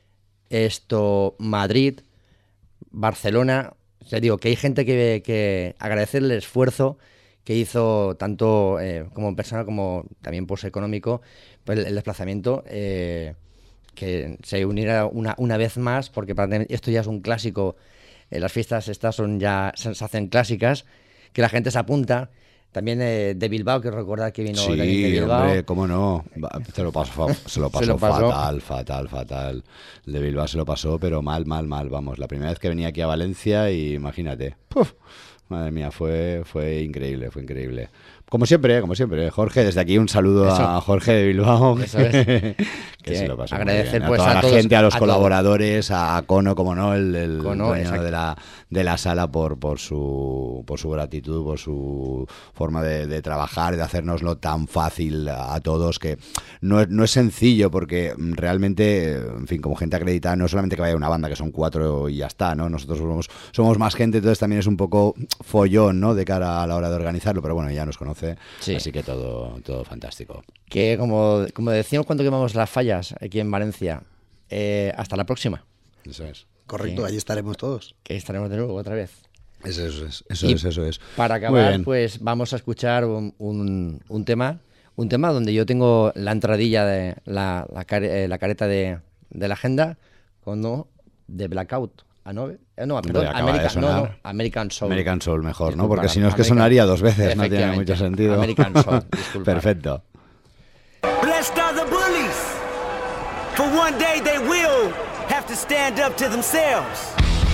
esto, Madrid, Barcelona. O sea, digo que hay gente que, que agradecer el esfuerzo que hizo tanto eh, como persona como también pues económico, pues, el, el desplazamiento, eh, que se uniera una, una vez más, porque prácticamente esto ya es un clásico. Eh, las fiestas estas son ya se, se hacen clásicas, que la gente se apunta. También eh, de Bilbao, que recordar que vino también de Sí, Bilbao. hombre, cómo no. Va, Se lo pasó, fa- se lo pasó, Se lo pasó. fatal, fatal, fatal. El de Bilbao se lo pasó, pero mal, mal, mal. Vamos, la primera vez que venía aquí a Valencia y imagínate. ¡Puf! Madre mía, fue, fue increíble, fue increíble. Como siempre, como siempre, Jorge, desde aquí un saludo Eso. a Jorge de Bilbao. Eso es. que, que se lo pasó agradecer pues, a toda a la todos, gente, a los a colaboradores, todos. a Cono, como no, el, el Cono, dueño de la, de la sala por, por, su, por su gratitud, por su forma de, de trabajar, de hacérnoslo tan fácil a todos, que no es, no es sencillo, porque realmente, en fin, como gente acreditada, no es solamente que vaya una banda, que son cuatro y ya está, ¿no? Nosotros somos, somos más gente, entonces también es un poco follón, ¿no?, de cara a la hora de organizarlo, pero bueno, ya nos conoce, sí. así que todo, todo fantástico. Que como, como decíamos cuando quemamos las fallas aquí en Valencia, eh, hasta la próxima. Eso es. Correcto, que, allí estaremos todos. Que estaremos de nuevo otra vez. Eso, eso es, eso es, eso es. Para acabar, pues vamos a escuchar un, un, un tema, un tema donde yo tengo la entradilla de la, la, care, la careta de, de la agenda, cuando de Blackout. A nove, eh, no, perdón, American, no, no, American Soul. American Soul mejor, disculpa, ¿no? Porque si no es que sonaría dos veces, no tiene mucho sentido. American Soul, disculpa. Perfecto. Blessed are the bullies, for one day they will have to stand up to themselves.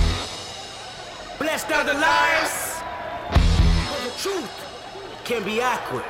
Blessed are the liars, for the truth can be awkward.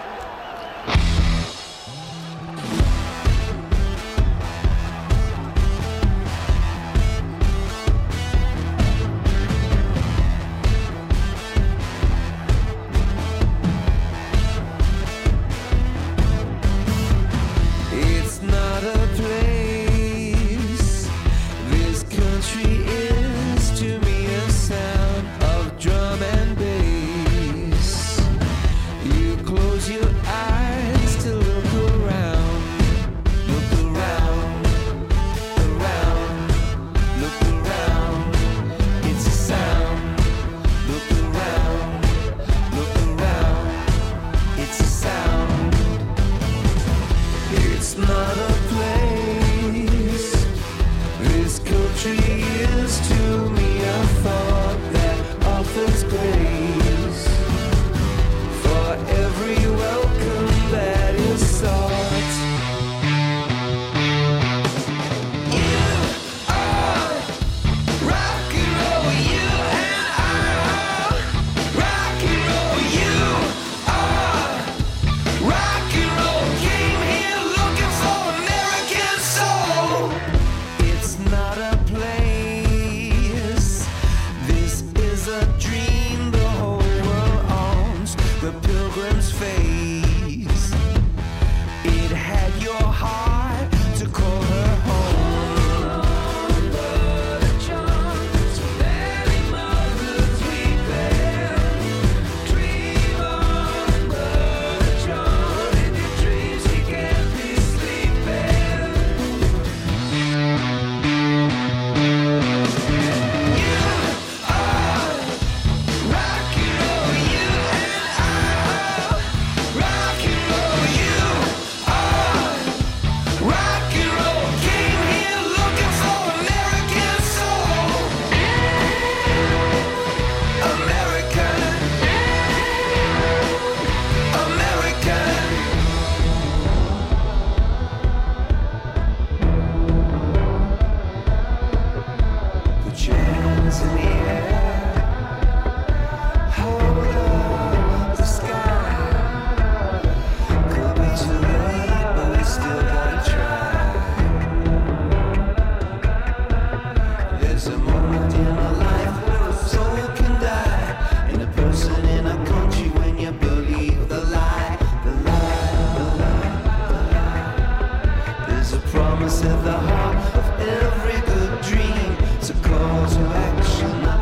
promise at the heart of every good dream. So call to action.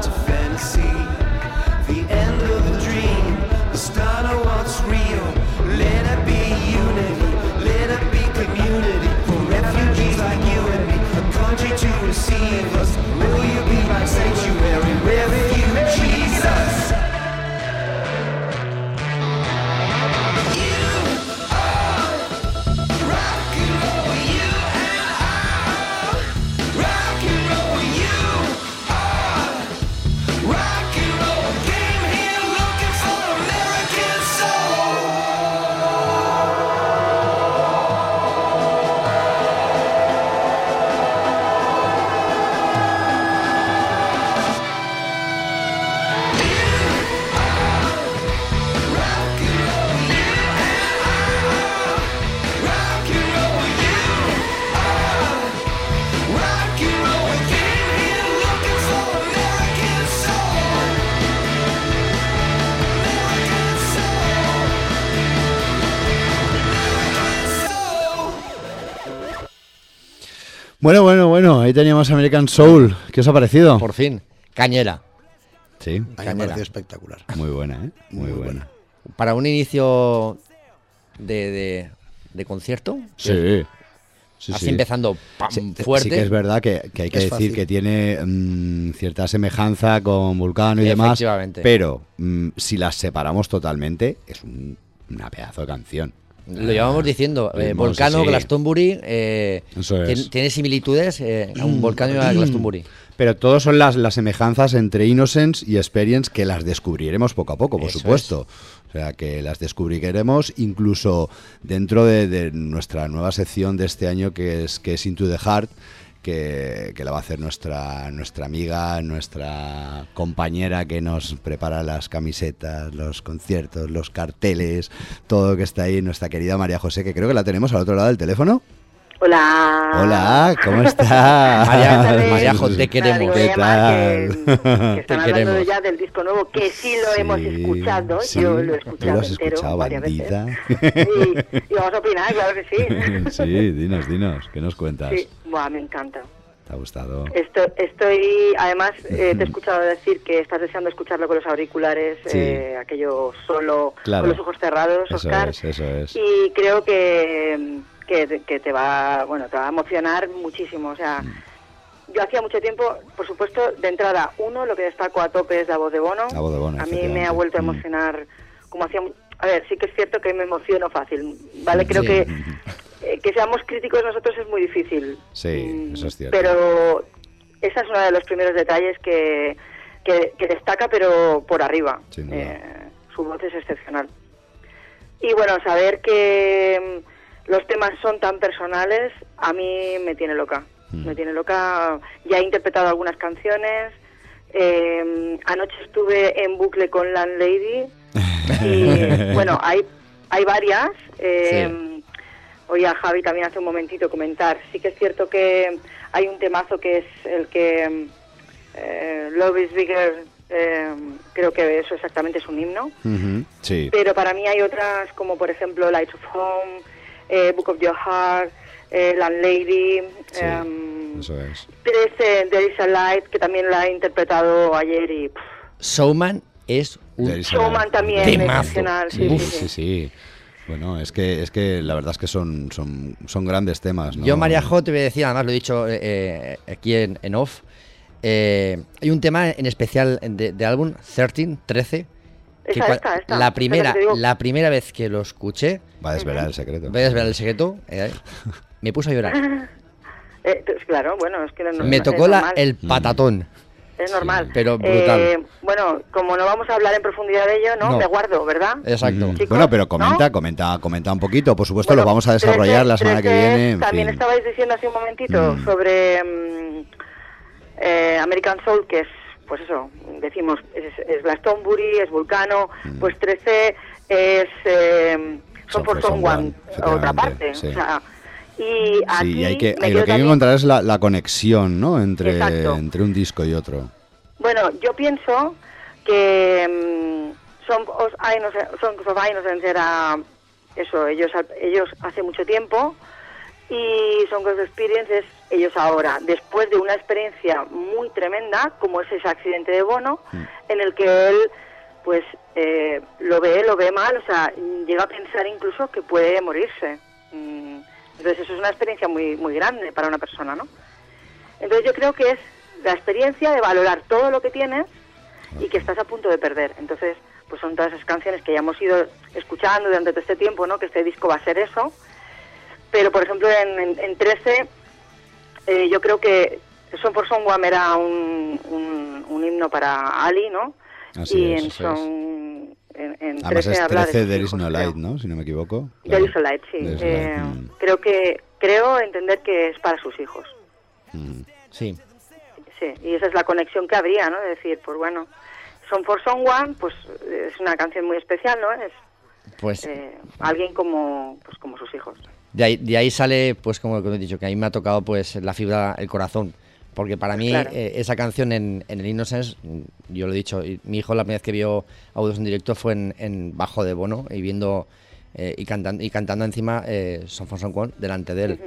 Bueno, bueno, bueno, ahí teníamos American Soul. ¿Qué os ha parecido? Por fin, cañera. Sí, a mí me ha parecido espectacular. Muy buena, ¿eh? Muy, Muy buena. buena. Para un inicio de, de, de concierto. Sí. Sí, así sí. empezando pam, sí, fuerte. Sí que es verdad que, que hay que es decir fácil. que tiene mmm, cierta semejanza con Vulcano y demás, pero mmm, si las separamos totalmente, es un, una pedazo de canción. Lo llevamos diciendo, eh, Volcano, sí, sí. Glastonbury, eh, tiene, tiene similitudes eh, a un Volcano y a Glastonbury. Pero todos son las, las semejanzas entre Innocence y Experience que las descubriremos poco a poco, por Eso supuesto. Es. O sea, que las descubriremos incluso dentro de, de nuestra nueva sección de este año que es, que es Into the Heart, que, que la va a hacer nuestra, nuestra amiga, nuestra compañera que nos prepara las camisetas, los conciertos, los carteles, todo lo que está ahí, nuestra querida María José, que creo que la tenemos al otro lado del teléfono. Hola. Hola, ¿cómo estás? María, María José, te queremos. ¿Qué tal? Que, que están te hablando queremos. ya del disco nuevo, que sí lo sí, hemos escuchado. Sí, yo lo he escuchado ¿tú lo has entero escuchado, varias bandida? veces. Y, y vamos a opinar, claro que sí. Sí, dinos, dinos, ¿qué nos cuentas? Sí, buah, me encanta. ¿Te ha gustado? Estoy, estoy además, eh, te he escuchado decir que estás deseando escucharlo con los auriculares, sí. eh, aquello solo, claro. con los ojos cerrados, Oscar. Eso es, eso es. Y creo que... Que, que te va bueno te va a emocionar muchísimo, o sea, yo hacía mucho tiempo, por supuesto, de entrada, uno, lo que destaco a tope es la voz de Bono, la voz de Bono a mí me ha vuelto a emocionar, mm. como hacía, a ver, sí que es cierto que me emociono fácil, ¿vale? Creo sí. que eh, que seamos críticos nosotros es muy difícil. Sí, eso es cierto. Pero esa es uno de los primeros detalles que, que, que destaca, pero por arriba. Eh, su voz es excepcional. Y bueno, saber que los temas son tan personales, a mí me tiene loca. Mm. Me tiene loca. Ya he interpretado algunas canciones. Eh, anoche estuve en bucle con Landlady. Y bueno, hay hay varias. Eh, sí. Oí a Javi también hace un momentito comentar. Sí que es cierto que hay un temazo que es el que eh, Love is Bigger. Eh, creo que eso exactamente es un himno. Uh-huh. Sí. Pero para mí hay otras como por ejemplo Lights of Home. Eh, Book of Your Heart, eh, Landlady, sí, um, eso es. trece, There is a Light, que también la he interpretado ayer y... Pff. Showman es un... Showman también, excepcional. Sí, sí, sí, sí, sí. Bueno, es que es que la verdad es que son son, son grandes temas, ¿no? Yo, María Jo, te voy a decir, además lo he dicho eh, aquí en, en off, eh, hay un tema en especial de, de álbum, trece, trece, que esta, esta, esta. La primera, la primera vez que lo escuché... Va a desvelar el secreto. Va a desvelar el secreto. Eh, me puso a llorar. eh, pues claro, bueno, es que no, me no, tocó es la, el patatón. Es normal. Sí, pero brutal. Eh, bueno, como no vamos a hablar en profundidad de ello, ¿no? no. Me guardo, ¿verdad? Exacto. Mm. Bueno, pero comenta, ¿no? comenta, comenta un poquito. Por supuesto, bueno, lo vamos a desarrollar trece, la semana trece, que viene. En también fin. estabais diciendo hace un momentito mm. sobre um, eh, American Soul, que es, pues eso, decimos, es, es Glastonbury, es Vulcano, mm. pues trece es eh, Son for Someone, otra parte. Sí. O sea, y aquí sí, hay que, hay, lo que hay que encontrar es la, la conexión, ¿no? Entre, entre un disco y otro. Bueno, yo pienso que um, Song of Innocence era eso, ellos ellos hace mucho tiempo, y Song of Experience es ellos ahora, después de una experiencia muy tremenda, como es ese accidente de Bono, mm. en el que él, pues, eh, lo ve, lo ve mal, o sea, llega a pensar incluso que puede morirse. Entonces eso es una experiencia muy muy grande para una persona, ¿no? Entonces yo creo que es la experiencia de valorar todo lo que tienes y que estás a punto de perder. Entonces, pues son todas esas canciones que ya hemos ido escuchando durante todo este tiempo, ¿no? Que este disco va a ser eso. Pero, por ejemplo, en, en, en trece, eh, yo creo que Song for Someone era un, un, un himno para Ali, ¿no? Así y es, en Song... En, en Además trece es habla trece de There is hijos, no creo. light, ¿no? Si no me equivoco. There is a light, sí. There is Eh, light. Mm. Creo que creo entender que es para sus hijos. Mm. Sí. Sí, y esa es la conexión que habría, ¿no? De decir, pues bueno, Song for Someone, pues es una canción muy especial, ¿no? Es pues eh, alguien como pues como sus hijos. De ahí, de ahí sale, pues como he dicho, que a mí me ha tocado pues la fibra, el corazón. Porque para mí Claro. eh, esa canción en, en el Innocence, yo lo he dicho, y mi hijo la primera vez que vio audios en directo fue en, en bajo de Bono y viendo eh, y cantando y cantando encima eh, Song for Someone delante de él. Uh-huh.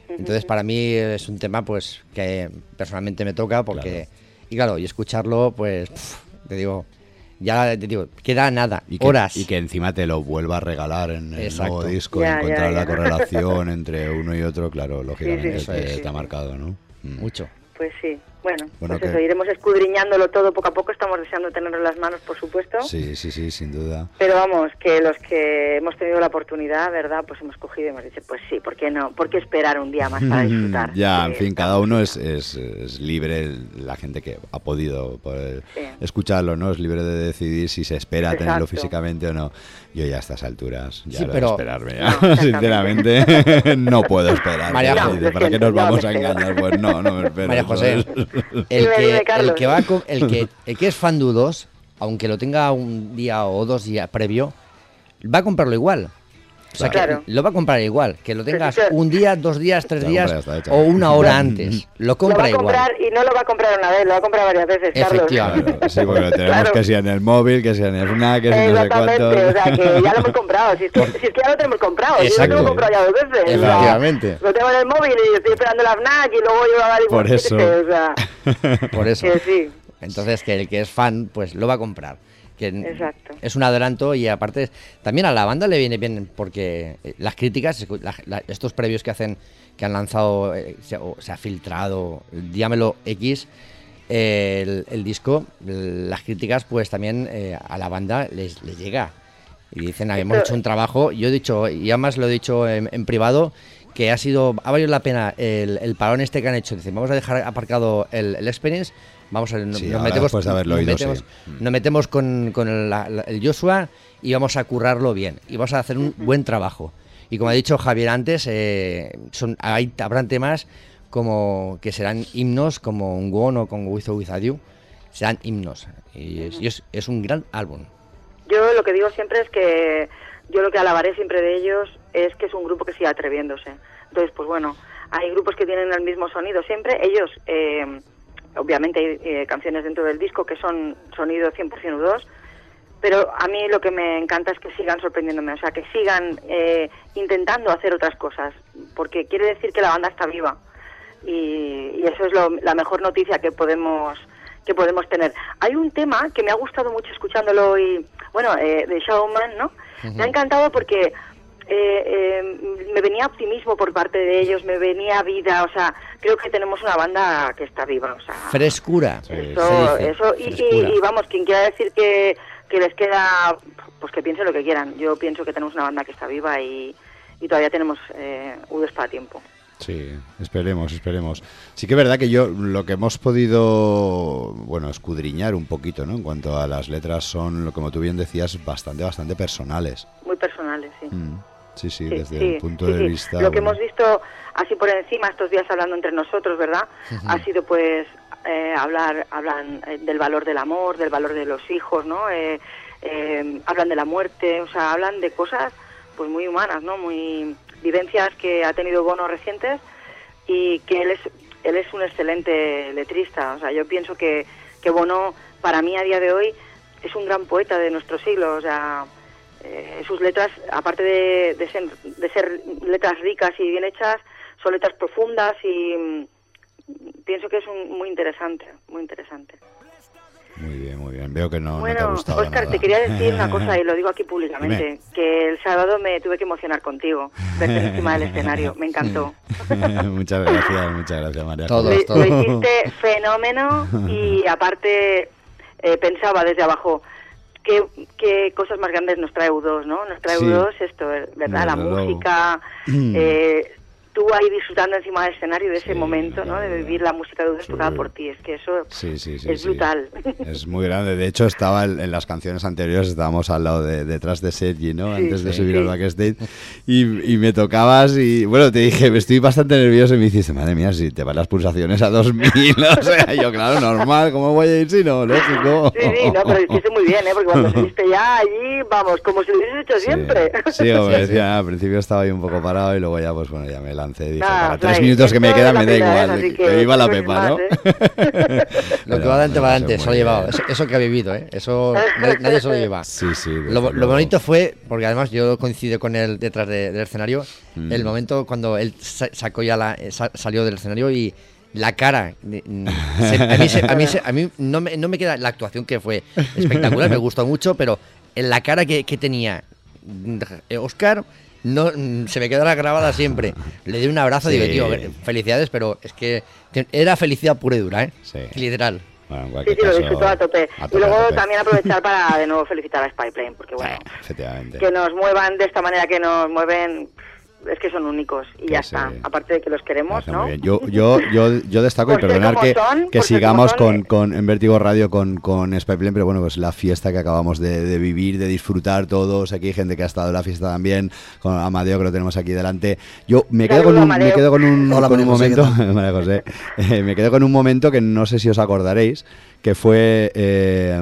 Entonces para mí es un tema pues que personalmente me toca porque claro. y claro, y escucharlo pues pff, te digo, ya te digo, queda nada, y que, horas. Y que encima te lo vuelva a regalar en el Exacto. nuevo disco, ya, encontrar ya, ya. la correlación entre uno y otro, claro, lógicamente sí, sí, te, sí, te ha sí. marcado, ¿no? Mm. Mucho. Pues sí, bueno, Bueno, pues que- eso, iremos escudriñándolo todo poco a poco, estamos deseando tenerlo en las manos, por supuesto. Sí, sí, sí, sin duda. Pero vamos, que los que hemos tenido la oportunidad, ¿verdad? Pues hemos cogido y hemos dicho, pues sí, ¿por qué no? ¿Por qué esperar un día más para disfrutar? Ya, en de fin, esta cada uno es, música? es, es libre, la gente que ha podido poder Sí. escucharlo, ¿no? Es libre de decidir si se espera Exacto. tenerlo físicamente o no. Yo ya a estas alturas, ya Sí, lo pero- de esperarme, ya. No, exactamente. sinceramente, no puedo esperar. María ¿no? José, Dice, lo ¿para qué siento, nos yo vamos me a espero. engañar? Pues no, no me espero. María José, ¿sabes? el Dime, que, dime, el Carlos. que va con- el que el que es fan de U dos, aunque lo tenga un día o dos días previo, va a comprarlo igual. O sea, Claro. que lo va a comprar igual, que lo tengas Pero es que- un día, dos días, tres Está días comprado, está hecho. o una hora antes. Lo Lo va compra a igual. comprar y no lo va a comprar una vez, lo va a comprar varias veces, Carlos. Efectivamente. Claro, sí, porque lo tenemos Claro. que sea en el móvil, que sea en el FNAC, que sea en no sé Exactamente, cuánto. o sea que ya lo hemos comprado, si es que, si es que ya lo tenemos comprado, si yo lo Exacto. tengo comprado ya dos veces. o sea, Efectivamente. lo tengo en el móvil y estoy esperando la FNAC y luego yo a dar Por igual, eso. o sea, Por eso. que sí, Entonces, que el que es fan, pues lo va a comprar. Que Exacto. es un adelanto y aparte también a la banda le viene bien porque eh, las críticas, la- la- estos previos que hacen, que han lanzado, eh, se, o se ha filtrado, Díamelo X, eh, el, el disco, las críticas pues también eh, a la banda les, les llega. Y dicen, hemos Esto- hecho un trabajo, yo he dicho, y además lo he dicho en, en privado, que ha sido, ha valido la pena el, el parón este que han hecho. Dicen, vamos a dejar aparcado el, el experience, vamos a, no- Sí, nos ahora metemos, después de haberlo nos oído, metemos, sí. Mm. nos metemos con, con el, la- la- el Joshua y vamos a currarlo bien. Y vamos a hacer un buen trabajo. Y como ha dicho Javier antes, eh, son, hay, habrán temas como que serán himnos, como un One o con With or Without You, serán himnos. Y es, y es, es un gran álbum. yo lo que digo siempre es que yo lo que alabaré siempre de ellos es que es un grupo que sigue atreviéndose. Entonces, pues bueno, hay grupos que tienen el mismo sonido siempre. Ellos, eh, obviamente hay eh, canciones dentro del disco que son sonido cien por ciento U dos, pero a mí lo que me encanta es que sigan sorprendiéndome, o sea, que sigan eh, intentando hacer otras cosas, porque quiere decir que la banda está viva. Y, y eso es lo- la mejor noticia que podemos que podemos tener. Hay un tema que me ha gustado mucho escuchándolo y, bueno, eh, de Showman, ¿no? Me ha encantado porque eh, eh, me venía optimismo por parte de ellos, me venía vida, o sea, creo que tenemos una banda que está viva, o sea, Frescura. eso, se dice, eso y, y- frescura. y vamos, quien quiera decir que, que les queda, pues que piense lo que quieran. Yo pienso que tenemos una banda que está viva y, y todavía tenemos eh, U dos para tiempo. Sí, esperemos, esperemos. Sí que es verdad que yo lo que hemos podido, bueno, escudriñar un poquito, ¿no? En cuanto a las letras son, lo como tú bien decías, bastante, bastante personales. Muy personales, sí. Mm, Sí, sí, Sí, desde sí, el punto sí, de sí. vista... Lo que bueno, hemos visto así por encima estos días hablando entre nosotros, ¿verdad? Ha sido pues eh, hablar, hablan eh, del valor del amor, del valor de los hijos, ¿no? Eh, eh, hablan de la muerte, o sea, hablan de cosas pues muy humanas, ¿no? Muy vivencias que ha tenido Bono recientes y que él es él es un excelente letrista, o sea, yo pienso que que Bono para mí a día de hoy es un gran poeta de nuestro siglo, o sea, eh, sus letras, aparte de, de, ser, de ser letras ricas y bien hechas, son letras profundas y mm, pienso que es un, muy interesante, muy interesante. Muy bien, muy bien. Veo que no, no te ha Bueno, gustado Óscar, nada. te quería decir una cosa y lo digo aquí públicamente, Dime. que el sábado me tuve que emocionar contigo, verte encima del escenario, me encantó. Muchas gracias, muchas gracias, María. Todos, Lo, todos. lo hiciste fenómeno y aparte eh, pensaba desde abajo qué, qué cosas más grandes nos trae U dos, ¿no? Nos trae Sí. U dos esto, ¿verdad? La Desde luego. música, eh, tú ahí disfrutando encima del escenario de ese Sí, momento, ¿no? ya, De ya. vivir la música de U dos Sí. tocada por ti, es que eso Sí, sí, sí, es sí. brutal. Es muy grande. De hecho, estaba en, en las canciones anteriores, estábamos al lado de detrás de Sergi, ¿no? Sí, Antes de sí, subir sí. al backstage. Y, y me tocabas y, bueno, te dije, estoy bastante nervioso. Y me dijiste, madre mía, si te van las pulsaciones a dos mil. O sea, yo, claro, normal, ¿cómo voy a ir si no? Lógico. Sí, sí, no, pero hiciste muy bien, ¿eh? Porque cuando estuviste ya allí, vamos, como si lo hubieses hecho Sí, siempre. Sí, como decía, al principio estaba ahí un poco parado y luego ya, pues bueno, ya me he lancé. Dije, Nada, para tres Fly, minutos que me esto quedan es me da la vida, igual. ¿eh? Así Que que viva la pues Pepa, más, ¿no? ¿eh? Lo que va adelante va adelante, se lo ha llevado. Eso, eso que ha vivido, ¿eh? Eso nadie, nadie se lo lleva. Sí, sí. Lo, lo bonito fue, porque además yo coincido con él detrás de, del escenario, mm. el momento cuando él sacó ya la, salió del escenario y la cara. Se, a, mí, se, a, mí, se, a mí no me, no me queda la actuación, que fue espectacular, me gustó mucho, pero en la cara que, que tenía Óscar, no, se me quedará grabada siempre. Le di un abrazo, sí. digo, tío, felicidades, pero es que era felicidad pura y dura, ¿eh? Sí. Literal. Bueno, sí, sí, lo disfrutó a tope. a tope. Y luego tope. También aprovechar para de nuevo felicitar a Spyplane, porque bueno, sí, efectivamente. Que nos muevan de esta manera que nos mueven, es que son únicos y que ya sí. está. Aparte de que los queremos, ¿no? Muy bien. Yo, yo, yo, yo destaco, y perdonar que, son, que sigamos con, con, en Vértigo Radio con, con Spyplane, pero bueno, pues la fiesta que acabamos de, de vivir, de disfrutar todos. Aquí hay gente que ha estado en la fiesta también, con Amadeo, que lo tenemos aquí delante. Yo me quedo con un, me quedo con un, Hola, con un momento, María José, eh, me quedo con un momento que no sé si os acordaréis, que fue eh,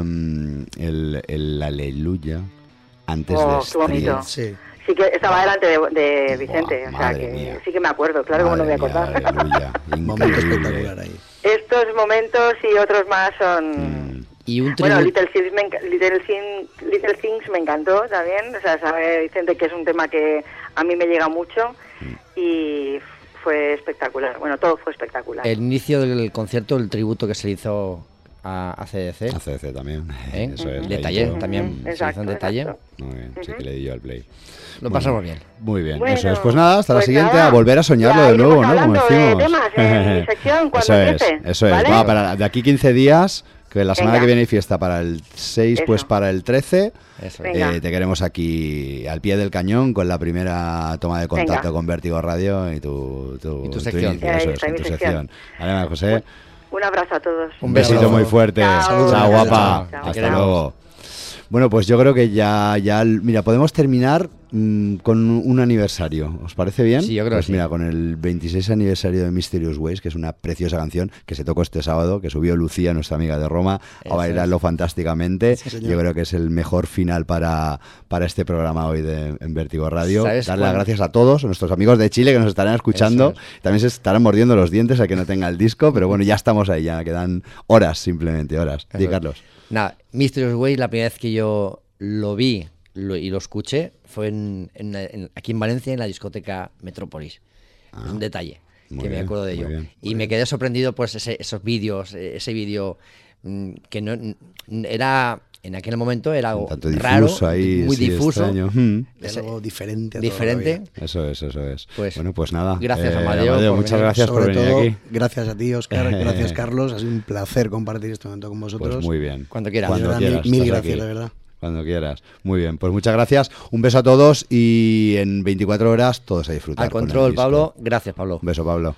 el, el Aleluya antes oh, de Street. Sí. Sí que estaba delante de, de Vicente, Buah, o sea que mía. sí que me acuerdo, claro, como no me voy a acordar. Aleluya, momento espectacular ahí. Estos momentos y otros más son... Mm. Y un bueno, Little Things, me enc- Little, Thing, Little Things me encantó también, o sea, sabe Vicente que es un tema que a mí me llega mucho mm. y fue espectacular, bueno, todo fue espectacular. El inicio del concierto, el tributo que se hizo a A C D C. A C D C también. ¿Eh? Eso es. Detalle, uh-huh. también uh-huh. se hizo en detalle. Exacto. Muy bien, uh-huh. sí que le di yo al play. Lo pasamos bien. Muy bien, bueno, eso es. Pues nada, hasta pues la siguiente, nada. a volver a soñarlo ya de nuevo, ¿no? Como decimos. De temas en mi sección, cuando eso empiece, es, eso es. ¿vale? Va, para, de aquí quince días, que la semana Venga. que viene hay fiesta para el seis, Eso. pues para el trece. Eso. Eh, te queremos aquí al pie del cañón con la primera toma de contacto Venga. con Vértigo Radio y tu, tu, y tu sección. inicio, eso Ahí es, está en mi tu sección. sección. Vale, María José. Un abrazo a todos. Un besito beso. muy fuerte. Chao. Chao, guapa. Chao. Hasta Chao. luego. Bueno, pues yo creo que ya, ya, mira, podemos terminar mmm, con un aniversario. ¿Os parece bien? Sí, yo creo pues que sí. mira, con el veintiséis aniversario de Mysterious Ways, que es una preciosa canción que se tocó este sábado, que subió Lucía, nuestra amiga de Roma, Eso a bailarlo es. fantásticamente. Sí, yo creo que es el mejor final para, para este programa hoy de en Vértigo Radio. ¿Sabes Darle las cuándo? gracias a todos, a nuestros amigos de Chile que nos estarán escuchando. Eso También se estarán mordiendo los dientes al que no tenga el disco, pero bueno, ya estamos ahí, ya quedan horas, simplemente horas. Eso Di, es. Carlos. Nada, Mysterious Way, la primera vez que yo lo vi lo, y lo escuché fue en, en, en, aquí en Valencia, en la discoteca Metrópolis. Ah, es un detalle muy que bien, me acuerdo de muy ello. bien, y muy me bien. quedé sorprendido por ese, esos vídeos, ese vídeo mm, que no n- era en aquel momento era algo Un tanto raro, difuso ahí, muy sí, difuso, extraño. Mm. Es Ese- algo diferente a todo lo que diferente. había. Eso es, eso es. Pues, bueno, pues nada. gracias, Amadeo, por muchas venir. gracias Sobre por venir todo, aquí. gracias a ti, Óscar, gracias, Carlos. Ha sido un placer compartir este momento con vosotros. Pues muy bien. Cuando quieras. Cuando De verdad, quieras. mil, mil estás gracias, aquí. de verdad. Cuando quieras. Muy bien, pues muchas gracias. Un beso a todos y en veinticuatro horas todos a disfrutar. Al con el control, disco. Pablo. Gracias, Pablo. Un beso, Pablo.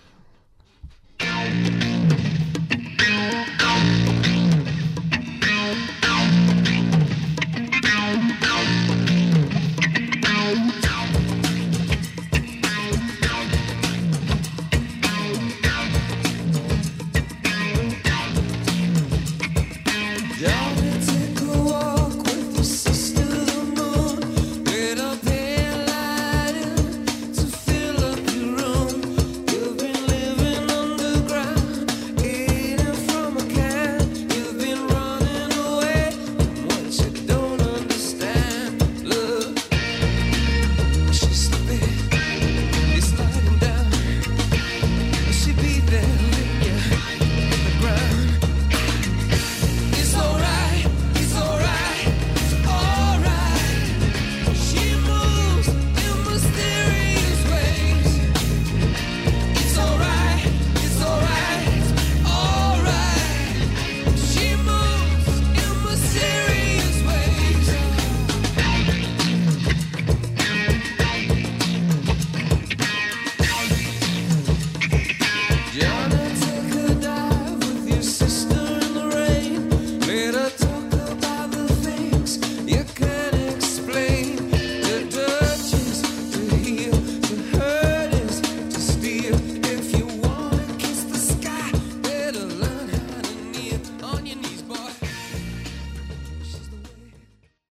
Don't